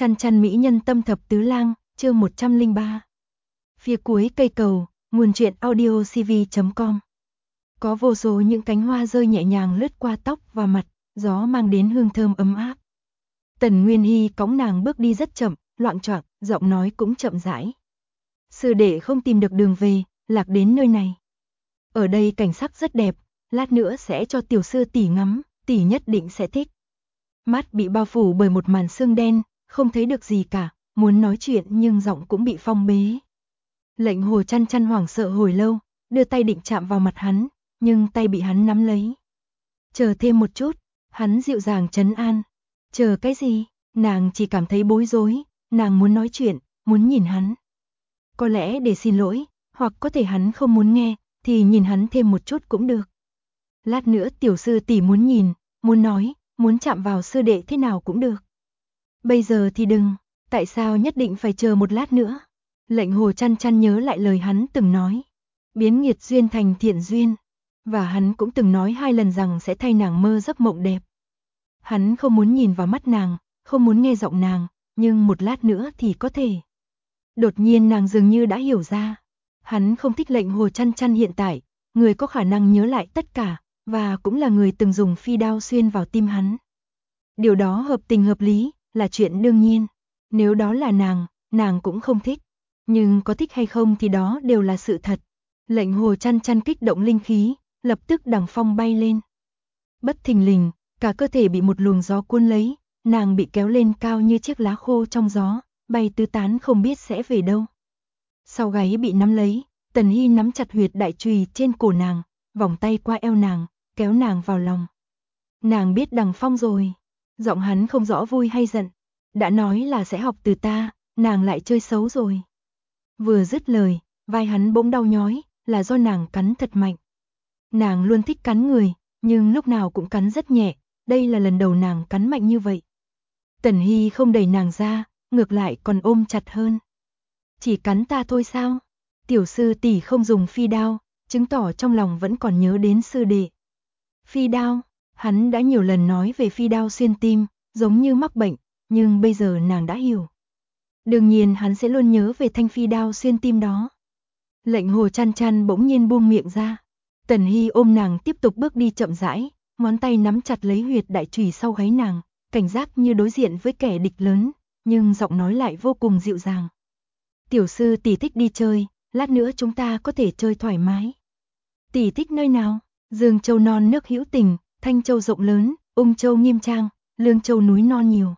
Chăn chăn mỹ nhân tâm thập tứ lang, chương 103. Phía cuối cây cầu, nguồn truyện audio cv.com. Có vô số những cánh hoa rơi nhẹ nhàng lướt qua tóc và mặt, gió mang đến hương thơm ấm áp. Tần Nguyên Hy cõng nàng bước đi rất chậm, loạng choạng, giọng nói cũng chậm rãi. Sư đệ không tìm được đường về, lạc đến nơi này. Ở đây cảnh sắc rất đẹp, lát nữa sẽ cho tiểu sư tỷ ngắm, tỷ nhất định sẽ thích. Mắt bị bao phủ bởi một màn sương đen, không thấy được gì cả, muốn nói chuyện nhưng giọng cũng bị phong bế. Lệnh Hồ Chăn chăn hoảng sợ hồi lâu, đưa tay định chạm vào mặt hắn, nhưng tay bị hắn nắm lấy. Chờ thêm một chút, hắn dịu dàng trấn an. Chờ cái gì? Nàng chỉ cảm thấy bối rối, nàng muốn nói chuyện, muốn nhìn hắn. Có lẽ để xin lỗi, hoặc có thể hắn không muốn nghe, thì nhìn hắn thêm một chút cũng được. Lát nữa tiểu sư tỷ muốn nhìn, muốn nói, muốn chạm vào sư đệ thế nào cũng được. Bây giờ thì đừng, tại sao nhất định phải chờ một lát nữa? Lệnh Hồ Chăn chăn nhớ lại lời hắn từng nói. Biến nghiệt duyên thành thiện duyên. Và hắn cũng từng nói 2 lần rằng sẽ thay nàng mơ giấc mộng đẹp. Hắn không muốn nhìn vào mắt nàng, không muốn nghe giọng nàng, nhưng một lát nữa thì có thể. Đột nhiên nàng dường như đã hiểu ra. Hắn không thích Lệnh Hồ Chăn chăn hiện tại, người có khả năng nhớ lại tất cả, và cũng là người từng dùng phi đao xuyên vào tim hắn. Điều đó hợp tình hợp lý, là chuyện đương nhiên. Nếu đó là nàng cũng không thích. Nhưng có thích hay không thì đó đều là sự thật. Lệnh Hồ Chăn chăn kích động linh khí, lập tức đằng phong bay lên. Bất thình lình, cả cơ thể bị một luồng gió cuốn lấy, nàng bị kéo lên cao như chiếc lá khô trong gió, bay tứ tán không biết sẽ về đâu. Sau gáy bị nắm lấy, Tần Hy nắm chặt huyệt đại chùy trên cổ nàng, vòng tay qua eo nàng, kéo nàng vào lòng. Nàng biết đằng phong rồi. Giọng hắn không rõ vui hay giận. Đã nói là sẽ học từ ta, nàng lại chơi xấu rồi. Vừa dứt lời, vai hắn bỗng đau nhói, là do nàng cắn thật mạnh. Nàng luôn thích cắn người, nhưng lúc nào cũng cắn rất nhẹ, đây là lần đầu nàng cắn mạnh như vậy. Tần Hy không đẩy nàng ra, ngược lại còn ôm chặt hơn. Chỉ cắn ta thôi sao? Tiểu sư tỷ không dùng phi đao, chứng tỏ trong lòng vẫn còn nhớ đến sư đệ. Phi đao, hắn đã nhiều lần nói về phi đao xuyên tim, giống như mắc bệnh, nhưng bây giờ nàng đã hiểu. Đương nhiên hắn sẽ luôn nhớ về thanh phi đao xuyên tim đó. Lệnh Hồ Chăn chăn bỗng nhiên buông miệng ra. Tần Hy ôm nàng tiếp tục bước đi chậm rãi, ngón tay nắm chặt lấy huyệt đại chùy sau gáy nàng, cảnh giác như đối diện với kẻ địch lớn, nhưng giọng nói lại vô cùng dịu dàng. Tiểu sư tỷ thích đi chơi, lát nữa chúng ta có thể chơi thoải mái. Tỷ thích nơi nào? Dương Châu non nước hữu tình, Thanh Châu rộng lớn, Ung Châu nghiêm trang, Lương Châu núi non nhiều.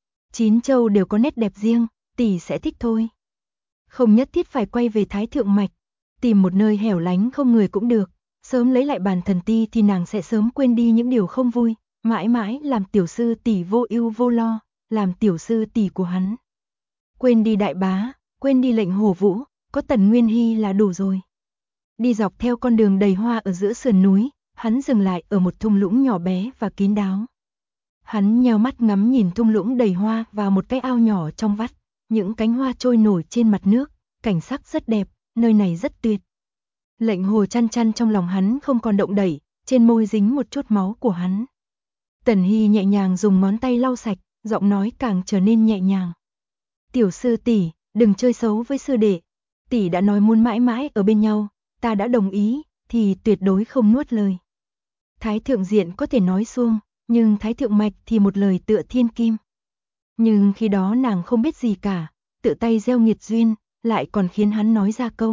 9 châu đều có nét đẹp riêng, tỷ sẽ thích thôi. Không nhất thiết phải quay về Thái Thượng Mạch, tìm một nơi hẻo lánh không người cũng được, sớm lấy lại bàn thần ti thì nàng sẽ sớm quên đi những điều không vui, mãi mãi làm tiểu sư tỷ vô ưu vô lo, làm tiểu sư tỷ của hắn. Quên đi đại bá, quên đi Lệnh Hồ Vũ, có Tần Nguyên Hy là đủ rồi. Đi dọc theo con đường đầy hoa ở giữa sườn núi, hắn dừng lại ở một thung lũng nhỏ bé và kín đáo. Hắn nheo mắt ngắm nhìn thung lũng đầy hoa và một cái ao nhỏ trong vắt, những cánh hoa trôi nổi trên mặt nước, cảnh sắc rất đẹp, nơi này rất tuyệt. Lệnh Hồ Chăn chăn trong lòng hắn không còn động đậy, trên môi dính một chút máu của hắn. Tần Hy nhẹ nhàng dùng ngón tay lau sạch, giọng nói càng trở nên nhẹ nhàng. Tiểu sư tỷ, đừng chơi xấu với sư đệ, tỷ đã nói muốn mãi mãi ở bên nhau, ta đã đồng ý, thì tuyệt đối không nuốt lời. Thái thượng diện có thể nói suông, nhưng Thái thượng mạch thì một lời tựa thiên kim. Nhưng khi đó nàng không biết gì cả, tự tay gieo nghiệt duyên, lại còn khiến hắn nói ra câu.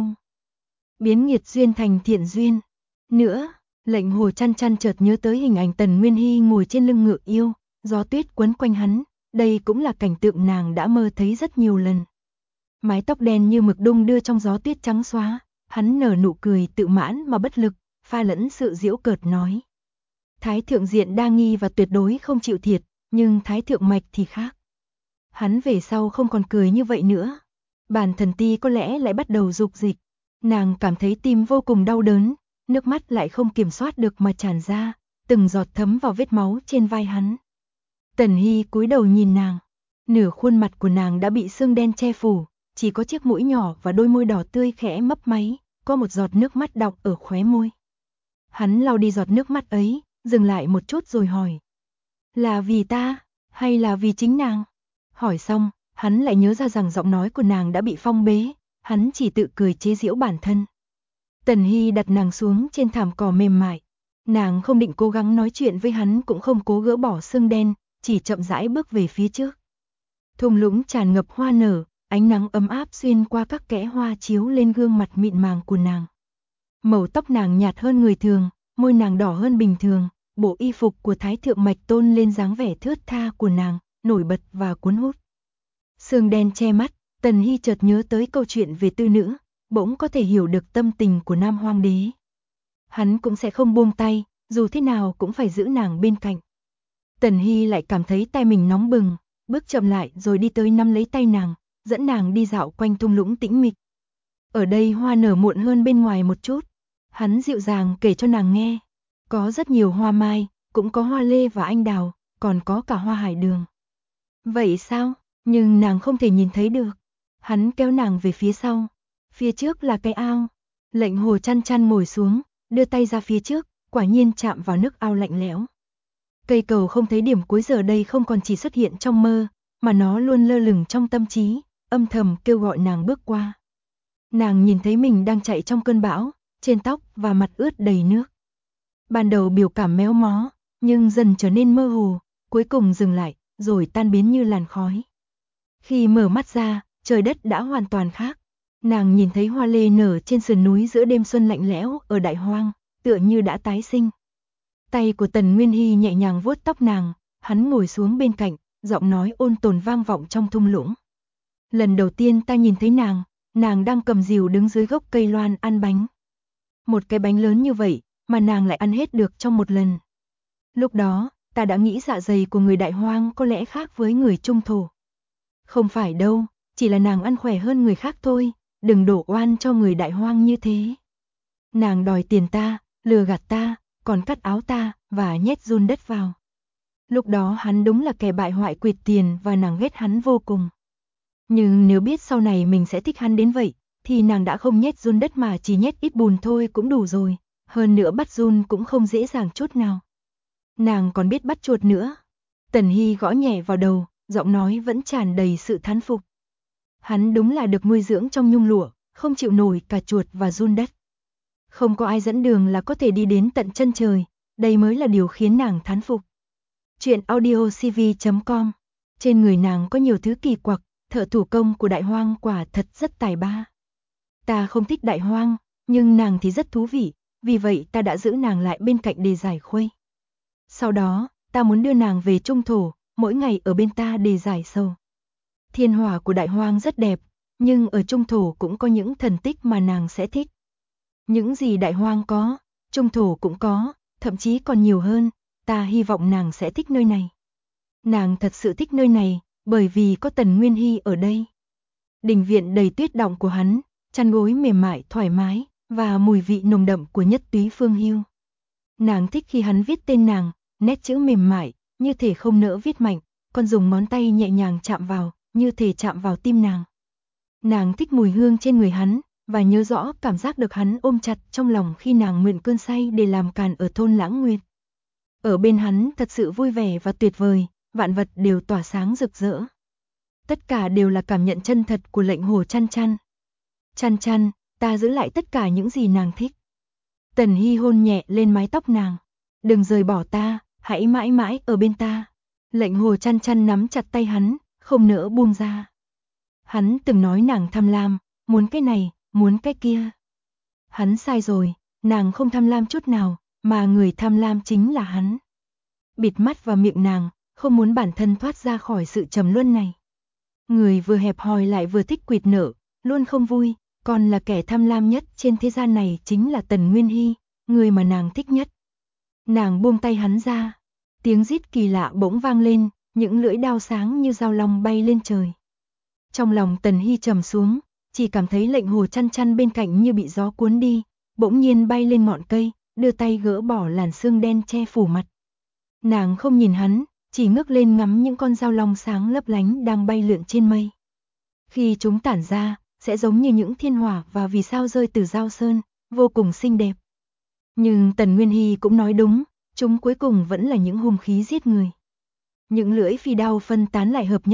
Biến nghiệt duyên thành thiện duyên. Nữa, Lệnh Hồ Chăn chăn chợt nhớ tới hình ảnh Tần Nguyên Hy ngồi trên lưng ngựa yêu, gió tuyết quấn quanh hắn, đây cũng là cảnh tượng nàng đã mơ thấy rất nhiều lần. Mái tóc đen như mực đung đưa trong gió tuyết trắng xóa, hắn nở nụ cười tự mãn mà bất lực, pha lẫn sự giễu cợt nói. Thái thượng diện đa nghi và tuyệt đối không chịu thiệt, nhưng Thái thượng mạch thì khác. Hắn về sau không còn cười như vậy nữa. Bản thần ti có lẽ lại bắt đầu dục dịch. Nàng cảm thấy tim vô cùng đau đớn, nước mắt lại không kiểm soát được mà tràn ra, từng giọt thấm vào vết máu trên vai hắn. Tần Hy cúi đầu nhìn nàng, nửa khuôn mặt của nàng đã bị sương đen che phủ, chỉ có chiếc mũi nhỏ và đôi môi đỏ tươi khẽ mấp máy, có một giọt nước mắt đọng ở khóe môi. Hắn lau đi giọt nước mắt ấy, dừng lại một chút rồi hỏi. Là vì ta, hay là vì chính nàng? Hỏi xong, Hắn lại nhớ ra rằng giọng nói của nàng đã bị phong bế, hắn chỉ tự cười chế giễu bản thân. Tần Hy đặt nàng xuống trên thảm cỏ mềm mại. Nàng không định cố gắng nói chuyện với hắn, cũng không cố gỡ bỏ sương đen, chỉ chậm rãi bước về phía trước. Thung lũng tràn ngập hoa nở, ánh nắng ấm áp xuyên qua các kẽ hoa chiếu lên gương mặt mịn màng của nàng. Màu tóc nàng nhạt hơn người thường, môi nàng đỏ hơn bình thường, bộ y phục của Thái Thượng Mạch tôn lên dáng vẻ thướt tha của nàng, nổi bật và cuốn hút. Sương đen che mắt, Tần Hy chợt nhớ tới câu chuyện về tư nữ, bỗng có thể hiểu được tâm tình của Nam Hoang Đế. Hắn cũng sẽ không buông tay, dù thế nào cũng phải giữ nàng bên cạnh. Tần Hy lại cảm thấy tay mình nóng bừng, bước chậm lại rồi đi tới nắm lấy tay nàng, dẫn nàng đi dạo quanh thung lũng tĩnh mịch. Ở đây hoa nở muộn hơn bên ngoài một chút. Hắn dịu dàng kể cho nàng nghe. Có rất nhiều hoa mai, cũng có hoa lê và anh đào, còn có cả hoa hải đường. Vậy sao? Nhưng nàng không thể nhìn thấy được. Hắn kéo nàng về phía sau. Phía trước là cái ao. Lệnh Hồ Chăn Chăn ngồi xuống, đưa tay ra phía trước, quả nhiên chạm vào nước ao lạnh lẽo. Cây cầu không thấy điểm cuối giờ đây không còn chỉ xuất hiện trong mơ, mà nó luôn lơ lửng trong tâm trí, âm thầm kêu gọi nàng bước qua. Nàng nhìn thấy mình đang chạy trong cơn bão, trên tóc và mặt ướt đầy nước. Ban đầu biểu cảm méo mó, nhưng dần trở nên mơ hồ, cuối cùng dừng lại, rồi tan biến như làn khói. Khi mở mắt ra, trời đất đã hoàn toàn khác. Nàng nhìn thấy hoa lê nở trên sườn núi giữa đêm xuân lạnh lẽo ở Đại Hoang, tựa như đã tái sinh. Tay của Tần Nguyên Hy nhẹ nhàng vuốt tóc nàng, hắn ngồi xuống bên cạnh, giọng nói ôn tồn vang vọng trong thung lũng. Lần đầu tiên ta nhìn thấy nàng đang cầm rìu đứng dưới gốc cây loan ăn bánh. Một cái bánh lớn như vậy, mà nàng lại ăn hết được trong một lần. Lúc đó, ta đã nghĩ dạ dày của người Đại Hoang có lẽ khác với người Trung Thổ. Không phải đâu, chỉ là nàng ăn khỏe hơn người khác thôi, đừng đổ oan cho người Đại Hoang như thế. Nàng đòi tiền ta, lừa gạt ta, còn cắt áo ta, và nhét giun đất vào. Lúc đó hắn đúng là kẻ bại hoại quỵt tiền và nàng ghét hắn vô cùng. Nhưng nếu biết sau này mình sẽ thích hắn đến vậy, thì nàng đã không nhét giun đất mà chỉ nhét ít bùn thôi cũng đủ rồi. Hơn nữa bắt giun cũng không dễ dàng chút nào. Nàng còn biết bắt chuột nữa. Tần Hy gõ nhẹ vào đầu, giọng nói vẫn tràn đầy sự thán phục. Hắn đúng là được nuôi dưỡng trong nhung lụa, không chịu nổi cả chuột và giun đất. Không có ai dẫn đường là có thể đi đến tận chân trời, đây mới là điều khiến nàng thán phục. Chuyện audiocv.com. Trên người nàng có nhiều thứ kỳ quặc, thợ thủ công của Đại Hoang quả thật rất tài ba. Ta không thích Đại Hoang, nhưng nàng thì rất thú vị, vì vậy ta đã giữ nàng lại bên cạnh để giải khuây. Sau đó, ta muốn đưa nàng về Trung Thổ, mỗi ngày ở bên ta để giải sầu. Thiên hỏa của Đại Hoang rất đẹp, nhưng ở Trung Thổ cũng có những thần tích mà nàng sẽ thích. Những gì Đại Hoang có, Trung Thổ cũng có, thậm chí còn nhiều hơn, ta hy vọng nàng sẽ thích nơi này. Nàng thật sự thích nơi này, bởi vì có Tần Nguyên Hy ở đây. Đình viện đầy tuyết đọng của hắn, chăn gối mềm mại thoải mái, và mùi vị nồng đậm của nhất túy phương hưu. Nàng thích khi hắn viết tên nàng, nét chữ mềm mại, như thể không nỡ viết mạnh, còn dùng ngón tay nhẹ nhàng chạm vào, như thể chạm vào tim nàng. Nàng thích mùi hương trên người hắn, và nhớ rõ cảm giác được hắn ôm chặt trong lòng khi nàng mượn cơn say để làm càn ở thôn Lãng Nguyệt. Ở bên hắn thật sự vui vẻ và tuyệt vời, vạn vật đều tỏa sáng rực rỡ. Tất cả đều là cảm nhận chân thật của Lệnh Hồ Chăn Chăn. Chăn Chăn, ta giữ lại tất cả những gì nàng thích. Tần Hy hôn nhẹ lên mái tóc nàng. Đừng rời bỏ ta, hãy mãi mãi ở bên ta. Lệnh Hồ Chăn Chăn nắm chặt tay hắn, không nỡ buông ra. Hắn từng nói nàng tham lam, muốn cái này, muốn cái kia. Hắn sai rồi, nàng không tham lam chút nào, mà người tham lam chính là hắn. Bịt mắt vào miệng nàng, không muốn bản thân thoát ra khỏi sự trầm luân này. Người vừa hẹp hòi lại vừa thích quỵt nợ, luôn không vui, còn là kẻ tham lam nhất trên thế gian này chính là Tần Nguyên Hy, người mà nàng thích nhất. Nàng buông tay hắn ra, tiếng rít kỳ lạ bỗng vang lên, những lưỡi đao sáng như dao long bay lên trời. Trong lòng Tần Hy trầm xuống, chỉ cảm thấy Lệnh Hồ Chăn Chăn bên cạnh như bị gió cuốn đi, bỗng nhiên bay lên ngọn cây, đưa tay gỡ bỏ làn sương đen che phủ mặt. Nàng không nhìn hắn, chỉ ngước lên ngắm những con dao long sáng lấp lánh đang bay lượn trên mây. Khi chúng tản ra, sẽ giống như những thiên hỏa và vì sao rơi từ Giao Sơn, vô cùng xinh đẹp. Nhưng Tần Nguyên Hy cũng nói đúng, chúng cuối cùng vẫn là những hung khí giết người. Những lưỡi phi đao phân tán lại hợp nhất,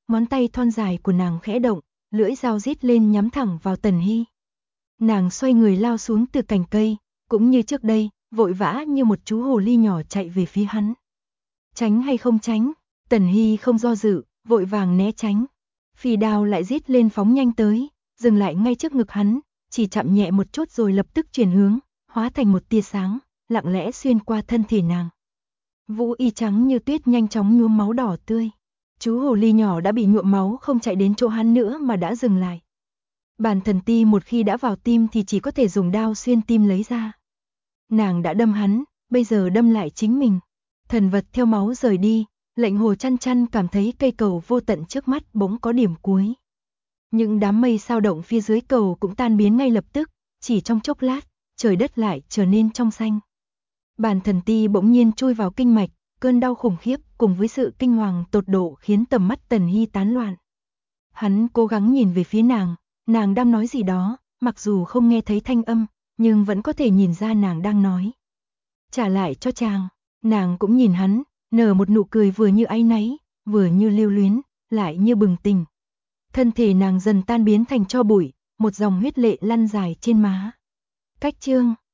ngón tay thon dài của nàng khẽ động, lưỡi dao rít lên nhắm thẳng vào Tần Hy. Nàng xoay người lao xuống từ cành cây, cũng như trước đây, vội vã như một chú hồ ly nhỏ chạy về phía hắn. Tránh hay không tránh? Tần Hy không do dự, vội vàng né tránh. Phi đao lại rít lên phóng nhanh tới, dừng lại ngay trước ngực hắn, chỉ chạm nhẹ một chút rồi lập tức chuyển hướng, hóa thành một tia sáng, lặng lẽ xuyên qua thân thể nàng. Vũ y trắng như tuyết nhanh chóng nhuốm máu đỏ tươi. Chú hồ ly nhỏ đã bị nhuộm máu, không chạy đến chỗ hắn nữa mà đã dừng lại. Bản thần ti một khi đã vào tim thì chỉ có thể dùng đao xuyên tim lấy ra. Nàng đã đâm hắn, bây giờ đâm lại chính mình. Thần vật theo máu rời đi, Lệnh Hồ chăn chăn cảm thấy cây cầu vô tận trước mắt bỗng có điểm cuối. Những đám mây sao động phía dưới cầu cũng tan biến ngay lập tức, chỉ trong chốc lát, trời đất lại trở nên trong xanh. Bản thần ti bỗng nhiên chui vào kinh mạch, cơn đau khủng khiếp cùng với sự kinh hoàng tột độ khiến tầm mắt Tần Hy tán loạn. Hắn cố gắng nhìn về phía nàng đang nói gì đó, mặc dù không nghe thấy thanh âm, nhưng vẫn có thể nhìn ra nàng đang nói. Trả lại cho chàng, nàng cũng nhìn hắn, nở một nụ cười vừa như áy náy, vừa như lưu luyến, lại như bừng tỉnh. Thân thể nàng dần tan biến thành tro bụi, một dòng huyết lệ lăn dài trên má. Cách chương